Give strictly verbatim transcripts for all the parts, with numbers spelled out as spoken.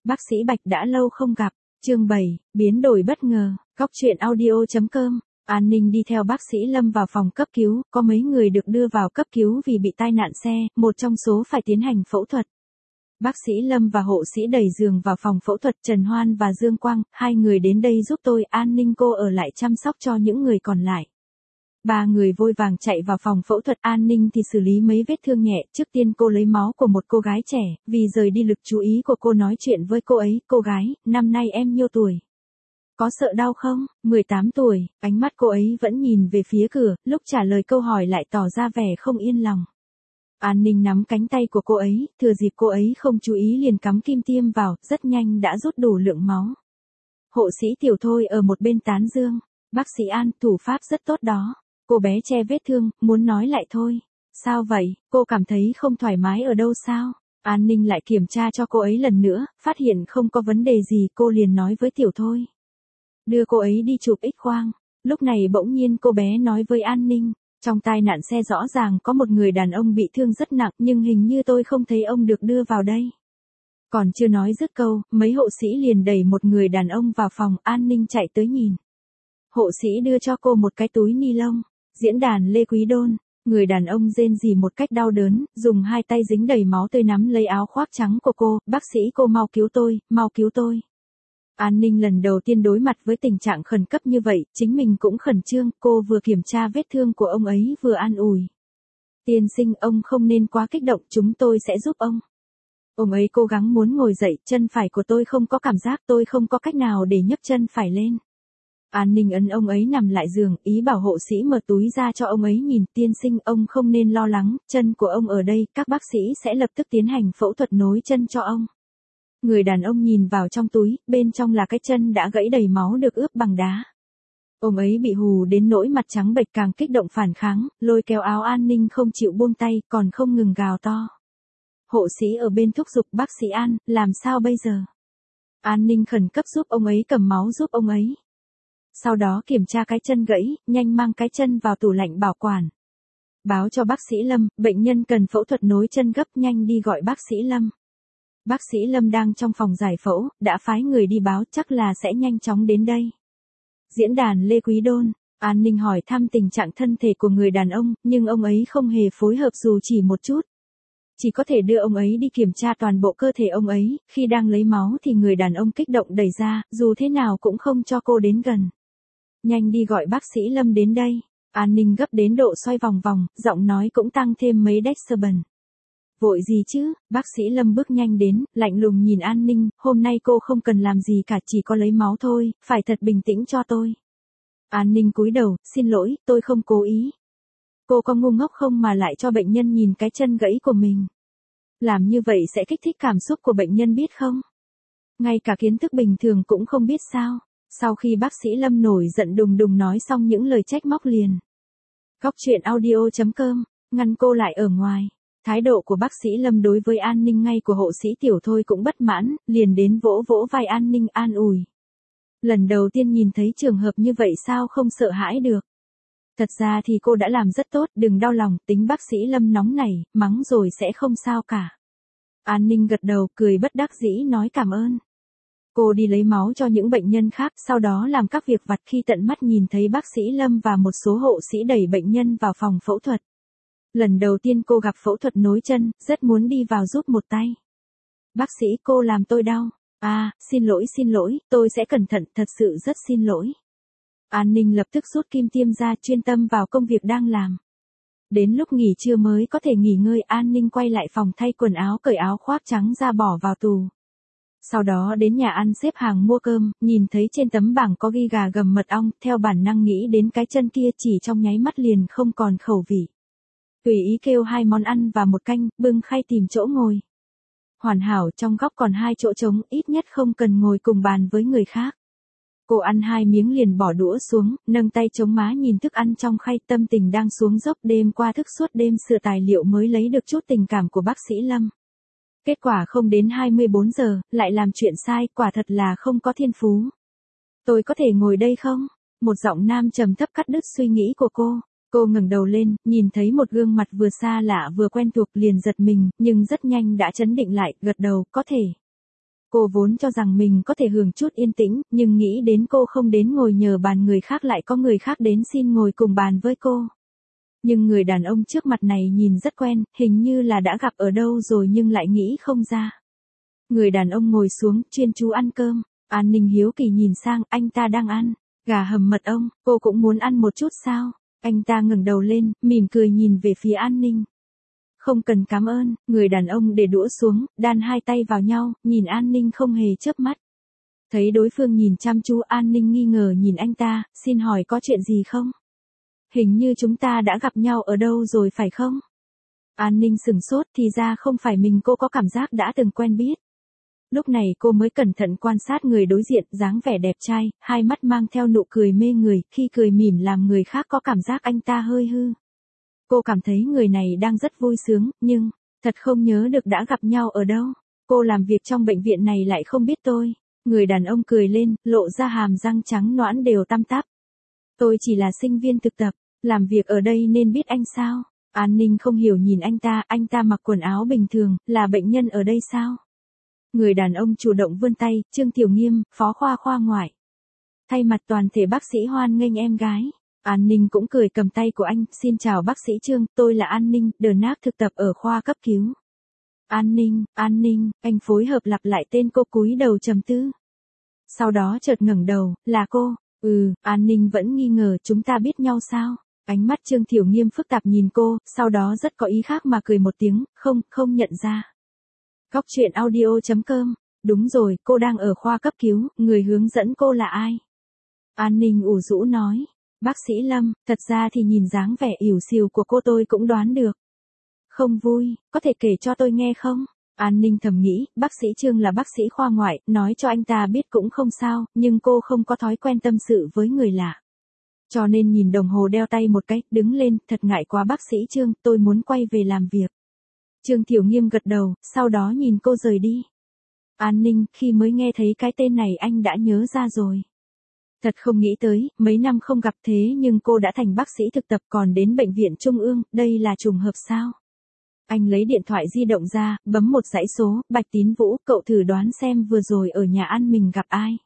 Bác sĩ Bạch đã lâu không gặp. Chương bảy, biến đổi bất ngờ. Góc truyện audio chấm com. An Ninh đi theo bác sĩ Lâm vào phòng cấp cứu, có mấy người được đưa vào cấp cứu vì bị tai nạn xe, một trong số phải tiến hành phẫu thuật. Bác sĩ Lâm và hộ sĩ đẩy giường vào phòng phẫu thuật. Trần Hoan và Dương Quang, hai người đến đây giúp tôi. An Ninh cô ở lại chăm sóc cho những người còn lại. Ba người vội vàng chạy vào phòng phẫu thuật. An Ninh thì xử lý mấy vết thương nhẹ. Trước tiên cô lấy máu của một cô gái trẻ, vì rời đi lực chú ý của cô nói chuyện với cô ấy. Cô gái, năm nay em nhiêu tuổi? Có sợ đau không? mười tám tuổi, ánh mắt cô ấy vẫn nhìn về phía cửa, lúc trả lời câu hỏi lại tỏ ra vẻ không yên lòng. An Ninh nắm cánh tay của cô ấy, thừa dịp cô ấy không chú ý liền cắm kim tiêm vào, rất nhanh đã rút đủ lượng máu. Hộ sĩ Tiểu Thôi ở một bên tán dương. Bác sĩ An, thủ pháp rất tốt đó. Cô bé che vết thương, muốn nói lại thôi. Sao vậy, cô cảm thấy không thoải mái ở đâu sao? An Ninh lại kiểm tra cho cô ấy lần nữa, phát hiện không có vấn đề gì, cô liền nói với Tiểu Thôi. Đưa cô ấy đi chụp X-quang. Lúc này bỗng nhiên cô bé nói với An Ninh, trong tai nạn xe rõ ràng có một người đàn ông bị thương rất nặng, nhưng hình như tôi không thấy ông được đưa vào đây. Còn chưa nói dứt câu, mấy hộ sĩ liền đẩy một người đàn ông vào phòng. An Ninh chạy tới nhìn. Hộ sĩ đưa cho cô một cái túi ni lông. Diễn đàn Lê Quý Đôn. Người đàn ông rên rỉ một cách đau đớn, dùng hai tay dính đầy máu tươi nắm lấy áo khoác trắng của cô. Bác sĩ, cô mau cứu tôi, mau cứu tôi. An Ninh lần đầu tiên đối mặt với tình trạng khẩn cấp như vậy, chính mình cũng khẩn trương. Cô vừa kiểm tra vết thương của ông ấy vừa an ủi. Tiên sinh, ông không nên quá kích động, chúng tôi sẽ giúp ông. Ông ấy cố gắng muốn ngồi dậy, chân phải của tôi không có cảm giác, tôi không có cách nào để nhấc chân phải lên. An Ninh ấn ông ấy nằm lại giường, ý bảo hộ sĩ mở túi ra cho ông ấy nhìn. Tiên sinh, ông không nên lo lắng, chân của ông ở đây, các bác sĩ sẽ lập tức tiến hành phẫu thuật nối chân cho ông. Người đàn ông nhìn vào trong túi, bên trong là cái chân đã gãy đầy máu được ướp bằng đá. Ông ấy bị hù đến nỗi mặt trắng bệch, càng kích động phản kháng, lôi kéo áo An Ninh không chịu buông tay, còn không ngừng gào to. Hộ sĩ ở bên thúc giục, bác sĩ An, làm sao bây giờ? An Ninh khẩn cấp giúp ông ấy cầm máu giúp ông ấy. Sau đó kiểm tra cái chân gãy, nhanh mang cái chân vào tủ lạnh bảo quản. Báo cho bác sĩ Lâm, bệnh nhân cần phẫu thuật nối chân gấp, nhanh đi gọi bác sĩ Lâm. Bác sĩ Lâm đang trong phòng giải phẫu, đã phái người đi báo, chắc là sẽ nhanh chóng đến đây. Diễn đàn Lê Quý Đôn. An Ninh hỏi thăm tình trạng thân thể của người đàn ông, nhưng ông ấy không hề phối hợp dù chỉ một chút. Chỉ có thể đưa ông ấy đi kiểm tra toàn bộ cơ thể ông ấy. Khi đang lấy máu thì người đàn ông kích động đẩy ra, dù thế nào cũng không cho cô đến gần. Nhanh đi gọi bác sĩ Lâm đến đây. An Ninh gấp đến độ xoay vòng vòng, giọng nói cũng tăng thêm mấy decibel. Vội gì chứ? Bác sĩ Lâm bước nhanh đến, lạnh lùng nhìn An Ninh, hôm nay cô không cần làm gì cả, chỉ có lấy máu thôi, phải thật bình tĩnh cho tôi. An Ninh cúi đầu, xin lỗi, tôi không cố ý. Cô có ngu ngốc không mà lại cho bệnh nhân nhìn cái chân gãy của mình? Làm như vậy sẽ kích thích cảm xúc của bệnh nhân biết không? Ngay cả kiến thức bình thường cũng không biết sao? Sau khi bác sĩ Lâm nổi giận đùng đùng nói xong những lời trách móc liền. Góc truyện audio chấm com, ngăn cô lại ở ngoài. Thái độ của bác sĩ Lâm đối với An Ninh ngay của hộ sĩ Tiểu Thôi cũng bất mãn, liền đến vỗ vỗ vai An Ninh an ủi. Lần đầu tiên nhìn thấy trường hợp như vậy sao không sợ hãi được. Thật ra thì cô đã làm rất tốt, đừng đau lòng, tính bác sĩ Lâm nóng này, mắng rồi sẽ không sao cả. An Ninh gật đầu, cười bất đắc dĩ nói cảm ơn. Cô đi lấy máu cho những bệnh nhân khác, sau đó làm các việc vặt. Khi tận mắt nhìn thấy bác sĩ Lâm và một số hộ sĩ đẩy bệnh nhân vào phòng phẫu thuật. Lần đầu tiên cô gặp phẫu thuật nối chân, rất muốn đi vào giúp một tay. Bác sĩ, cô làm tôi đau. À, xin lỗi xin lỗi, tôi sẽ cẩn thận, thật sự rất xin lỗi. An Ninh lập tức rút kim tiêm ra, chuyên tâm vào công việc đang làm. Đến lúc nghỉ trưa mới có thể nghỉ ngơi. An Ninh quay lại phòng thay quần áo, cởi áo khoác trắng ra bỏ vào tù. Sau đó đến nhà ăn xếp hàng mua cơm, nhìn thấy trên tấm bảng có ghi gà gầm mật ong, theo bản năng nghĩ đến cái chân kia, chỉ trong nháy mắt liền không còn khẩu vị. Tùy ý kêu hai món ăn và một canh, bưng khay tìm chỗ ngồi. Hoàn hảo, trong góc còn hai chỗ trống, ít nhất không cần ngồi cùng bàn với người khác. Cô ăn hai miếng liền bỏ đũa xuống, nâng tay chống má nhìn thức ăn trong khay, tâm tình đang xuống dốc. Đêm qua thức suốt đêm sửa tài liệu mới lấy được chút tình cảm của bác sĩ Lâm. Kết quả không đến hai mươi bốn giờ, lại làm chuyện sai, quả thật là không có thiên phú. Tôi có thể ngồi đây không? Một giọng nam trầm thấp cắt đứt suy nghĩ của cô. Cô ngẩng đầu lên, nhìn thấy một gương mặt vừa xa lạ vừa quen thuộc, liền giật mình, nhưng rất nhanh đã trấn định lại, gật đầu, có thể. Cô vốn cho rằng mình có thể hưởng chút yên tĩnh, nhưng nghĩ đến cô không đến ngồi nhờ bàn người khác lại có người khác đến xin ngồi cùng bàn với cô. Nhưng người đàn ông trước mặt này nhìn rất quen, hình như là đã gặp ở đâu rồi nhưng lại nghĩ không ra. Người đàn ông ngồi xuống, chuyên chú ăn cơm. An Ninh hiếu kỳ nhìn sang, anh ta đang ăn gà hầm mật ong, cô cũng muốn ăn một chút sao? Anh ta ngẩng đầu lên, mỉm cười nhìn về phía An Ninh. Không cần cảm ơn, người đàn ông để đũa xuống, đan hai tay vào nhau, nhìn An Ninh không hề chớp mắt. Thấy đối phương nhìn chăm chú, An Ninh nghi ngờ nhìn anh ta, xin hỏi có chuyện gì không? Hình như chúng ta đã gặp nhau ở đâu rồi phải không? An Ninh sửng sốt, thì ra không phải mình, cô có cảm giác đã từng quen biết. Lúc này cô mới cẩn thận quan sát người đối diện, dáng vẻ đẹp trai, hai mắt mang theo nụ cười mê người, khi cười mỉm làm người khác có cảm giác anh ta hơi hư. Cô cảm thấy người này đang rất vui sướng, nhưng, thật không nhớ được đã gặp nhau ở đâu. Cô làm việc trong bệnh viện này lại không biết tôi. Người đàn ông cười lên, lộ ra hàm răng trắng nõn đều tăm tắp. Tôi chỉ là sinh viên thực tập, làm việc ở đây nên biết anh sao? An Ninh không hiểu nhìn anh ta, anh ta mặc quần áo bình thường, là bệnh nhân ở đây sao? Người đàn ông chủ động vươn tay, Trương Tiểu Nghiêm, phó khoa khoa ngoại. Thay mặt toàn thể bác sĩ hoan nghênh em gái. An Ninh cũng cười cầm tay của anh, xin chào bác sĩ Trương, tôi là An Ninh, đờ nác thực tập ở khoa cấp cứu. An Ninh, An Ninh, anh phối hợp lặp lại tên cô, cúi đầu trầm tư. Sau đó chợt ngẩng đầu, là cô, ừ, An Ninh vẫn nghi ngờ, chúng ta biết nhau sao? Ánh mắt Trương Tiểu Nghiêm phức tạp nhìn cô, sau đó rất có ý khác mà cười một tiếng, không, không nhận ra. Góc truyện audio chấm com, đúng rồi, cô đang ở khoa cấp cứu, người hướng dẫn cô là ai? An Ninh ủ rũ nói, bác sĩ Lâm, thật ra thì nhìn dáng vẻ ỉu xìu của cô tôi cũng đoán được. Không vui, có thể kể cho tôi nghe không? An Ninh thầm nghĩ, bác sĩ Trương là bác sĩ khoa ngoại, nói cho anh ta biết cũng không sao, nhưng cô không có thói quen tâm sự với người lạ. Cho nên nhìn đồng hồ đeo tay một cái, đứng lên, thật ngại quá bác sĩ Trương, tôi muốn quay về làm việc. Trương Tiểu Nghiêm gật đầu, sau đó nhìn cô rời đi. An Ninh, khi mới nghe thấy cái tên này anh đã nhớ ra rồi. Thật không nghĩ tới, mấy năm không gặp thế nhưng cô đã thành bác sĩ thực tập còn đến bệnh viện Trung ương, đây là trùng hợp sao? Anh lấy điện thoại di động ra, bấm một dãy số, Bạch Tín Vũ, cậu thử đoán xem vừa rồi ở nhà ăn mình gặp ai?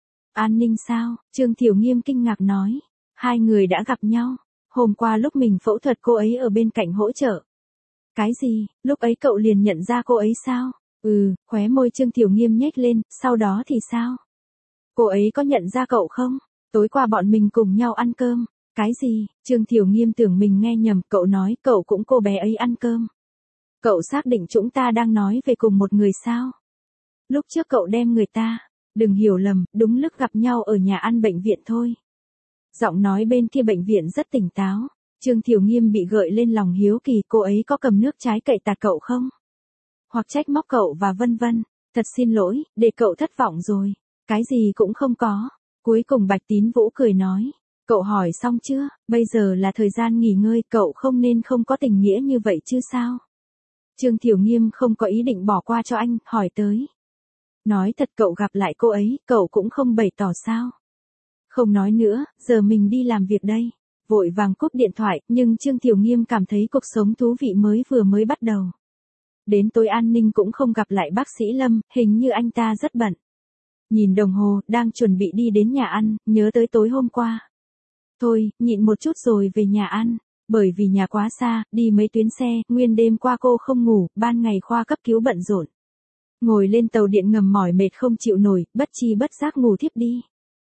An Ninh sao? Trương Tiểu Nghiêm kinh ngạc nói. Hai người đã gặp nhau. Hôm qua lúc mình phẫu thuật cô ấy ở bên cạnh hỗ trợ. Cái gì, lúc ấy cậu liền nhận ra cô ấy sao? Ừ, khóe môi Trương Tiểu Nghiêm nhếch lên, sau đó thì sao? Cô ấy có nhận ra cậu không? Tối qua bọn mình cùng nhau ăn cơm. Cái gì? Trương Tiểu Nghiêm tưởng mình nghe nhầm, cậu nói cậu cũng cô bé ấy ăn cơm. Cậu xác định chúng ta đang nói về cùng một người sao? Lúc trước cậu đem người ta, đừng hiểu lầm, đúng lúc gặp nhau ở nhà ăn bệnh viện thôi. Giọng nói bên kia bệnh viện rất tỉnh táo. Trương Tiểu Nghiêm bị gợi lên lòng hiếu kỳ, cô ấy có cầm nước trái cậy tạt cậu không? Hoặc trách móc cậu và vân vân. Thật xin lỗi, để cậu thất vọng rồi. Cái gì cũng không có. Cuối cùng Bạch Tín Vũ cười nói. Cậu hỏi xong chưa? Bây giờ là thời gian nghỉ ngơi, cậu không nên không có tình nghĩa như vậy chứ sao? Trương Tiểu Nghiêm không có ý định bỏ qua cho anh, hỏi tới. Nói thật, cậu gặp lại cô ấy, cậu cũng không bày tỏ sao? Không nói nữa, giờ mình đi làm việc đây. Vội vàng cúp điện thoại, nhưng Trương Tiểu Nghiêm cảm thấy cuộc sống thú vị mới vừa mới bắt đầu. Đến tối An Ninh cũng không gặp lại bác sĩ Lâm, hình như anh ta rất bận. Nhìn đồng hồ, đang chuẩn bị đi đến nhà ăn, nhớ tới tối hôm qua. Thôi, nhịn một chút rồi về nhà ăn. Bởi vì nhà quá xa, đi mấy tuyến xe, nguyên đêm qua cô không ngủ, ban ngày khoa cấp cứu bận rộn. Ngồi lên tàu điện ngầm mỏi mệt không chịu nổi, bất chi bất giác ngủ thiếp đi.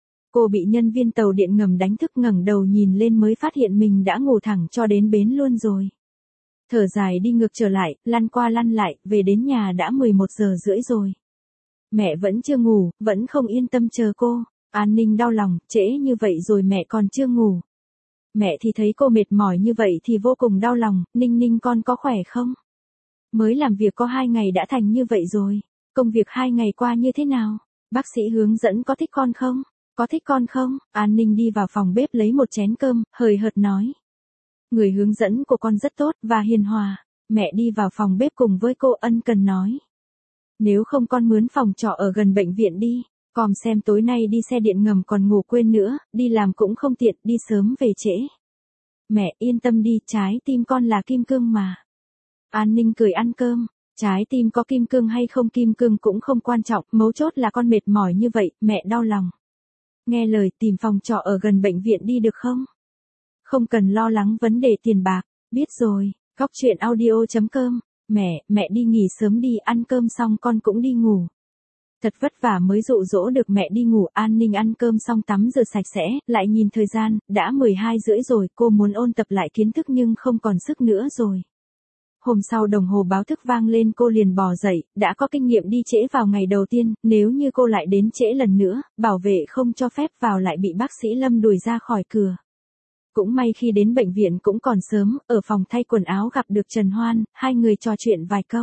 Cô bị nhân viên tàu điện ngầm đánh thức, ngẩng đầu nhìn lên mới phát hiện mình đã ngủ thẳng cho đến bến luôn rồi. Thở dài đi ngược trở lại, lăn qua lăn lại, về đến nhà đã mười một giờ rưỡi rồi. Mẹ vẫn chưa ngủ, vẫn không yên tâm chờ cô. An Ninh đau lòng, trễ như vậy rồi mẹ còn chưa ngủ. Mẹ thì thấy cô mệt mỏi như vậy thì vô cùng đau lòng, Ninh Ninh con có khỏe không? Mới làm việc có hai ngày đã thành như vậy rồi. Công việc hai ngày qua như thế nào? Bác sĩ hướng dẫn có thích con không? Có thích con không? An Ninh đi vào phòng bếp lấy một chén cơm, hời hợt nói. Người hướng dẫn của con rất tốt và hiền hòa. Mẹ đi vào phòng bếp cùng với cô, ân cần nói. Nếu không con mướn phòng trọ ở gần bệnh viện đi. Còn xem tối nay đi xe điện ngầm còn ngủ quên nữa, đi làm cũng không tiện, đi sớm về trễ. Mẹ yên tâm đi, trái tim con là kim cương mà. An Ninh cười ăn cơm. Trái tim có kim cương hay không kim cương cũng không quan trọng, mấu chốt là con mệt mỏi như vậy, mẹ đau lòng. Nghe lời tìm phòng trọ ở gần bệnh viện đi được không? Không cần lo lắng vấn đề tiền bạc, biết rồi, góc chuyện audio chấm com. Mẹ, mẹ đi nghỉ sớm đi, ăn cơm xong con cũng đi ngủ. Thật vất vả mới dụ dỗ được mẹ đi ngủ. An Ninh ăn cơm xong tắm rửa sạch sẽ, lại nhìn thời gian, đã mười hai rưỡi rồi, cô muốn ôn tập lại kiến thức nhưng không còn sức nữa rồi. Hôm sau đồng hồ báo thức vang lên cô liền bò dậy, đã có kinh nghiệm đi trễ vào ngày đầu tiên, nếu như cô lại đến trễ lần nữa, bảo vệ không cho phép vào lại bị bác sĩ Lâm đuổi ra khỏi cửa. Cũng may khi đến bệnh viện cũng còn sớm, ở phòng thay quần áo gặp được Trần Hoan, hai người trò chuyện vài câu.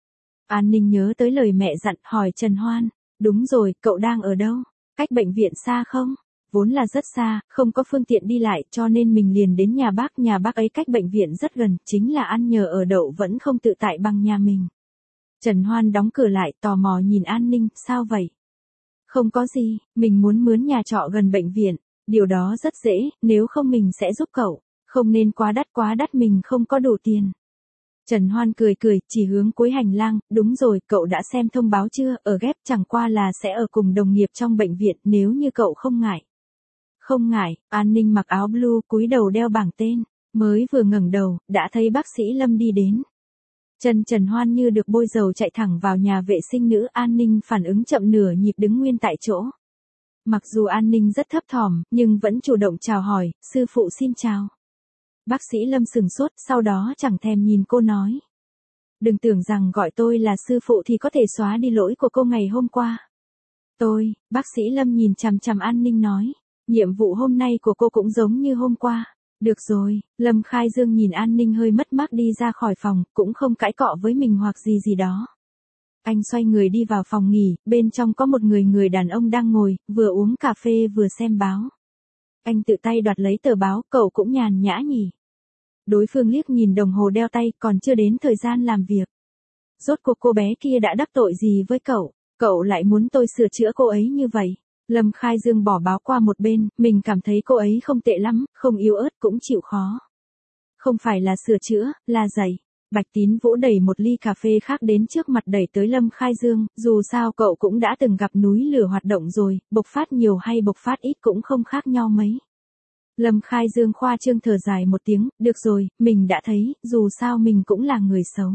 An Ninh nhớ tới lời mẹ dặn, hỏi Trần Hoan, đúng rồi, cậu đang ở đâu? Cách bệnh viện xa không? Vốn là rất xa, không có phương tiện đi lại cho nên mình liền đến nhà bác, nhà bác ấy cách bệnh viện rất gần, chính là ăn nhờ ở đậu vẫn không tự tại bằng nhà mình. Trần Hoan đóng cửa lại, tò mò nhìn An Ninh, sao vậy? Không có gì, mình muốn mướn nhà trọ gần bệnh viện, điều đó rất dễ, nếu không mình sẽ giúp cậu, không nên quá đắt quá đắt mình không có đủ tiền. Trần Hoan cười cười, chỉ hướng cuối hành lang, đúng rồi, cậu đã xem thông báo chưa, ở ghép chẳng qua là sẽ ở cùng đồng nghiệp trong bệnh viện, nếu như cậu không ngại. Không ngại, An Ninh mặc áo blue, cúi đầu đeo bảng tên, mới vừa ngẩng đầu, đã thấy bác sĩ Lâm đi đến. Chân Trần Hoan như được bôi dầu chạy thẳng vào nhà vệ sinh nữ. An Ninh phản ứng chậm nửa nhịp đứng nguyên tại chỗ. Mặc dù An Ninh rất thấp thỏm, nhưng vẫn chủ động chào hỏi, sư phụ xin chào. Bác sĩ Lâm sừng sốt, sau đó chẳng thèm nhìn cô nói. Đừng tưởng rằng gọi tôi là sư phụ thì có thể xóa đi lỗi của cô ngày hôm qua. Tôi, bác sĩ Lâm nhìn chằm chằm An Ninh nói, nhiệm vụ hôm nay của cô cũng giống như hôm qua. Được rồi, Lâm Khai Dương nhìn An Ninh hơi mất mát đi ra khỏi phòng, cũng không cãi cọ với mình hoặc gì gì đó. Anh xoay người đi vào phòng nghỉ, bên trong có một người người đàn ông đang ngồi, vừa uống cà phê vừa xem báo. Anh tự tay đoạt lấy tờ báo, cậu cũng nhàn nhã nhỉ. Đối phương liếc nhìn đồng hồ đeo tay, còn chưa đến thời gian làm việc. Rốt cuộc cô bé kia đã đắc tội gì với cậu, cậu lại muốn tôi sửa chữa cô ấy như vậy. Lâm Khai Dương bỏ báo qua một bên, mình cảm thấy cô ấy không tệ lắm, không yếu ớt cũng chịu khó. Không phải là sửa chữa, là dạy. Bạch Tín Vũ đẩy một ly cà phê khác đến trước mặt đẩy tới Lâm Khai Dương, dù sao cậu cũng đã từng gặp núi lửa hoạt động rồi, bộc phát nhiều hay bộc phát ít cũng không khác nhau mấy. Lâm Khai Dương khoa trương thở dài một tiếng, được rồi, mình đã thấy, dù sao mình cũng là người xấu.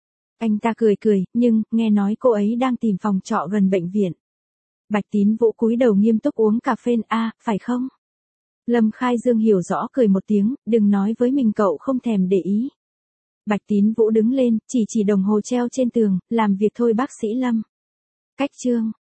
Anh ta cười cười, nhưng, nghe nói cô ấy đang tìm phòng trọ gần bệnh viện. Bạch Tín Vũ cúi đầu nghiêm túc uống cà phê, a, à, phải không? Lâm Khai Dương hiểu rõ cười một tiếng, đừng nói với mình cậu không thèm để ý. Bạch Tín Vũ đứng lên, chỉ chỉ đồng hồ treo trên tường, làm việc thôi bác sĩ Lâm. Cách chương.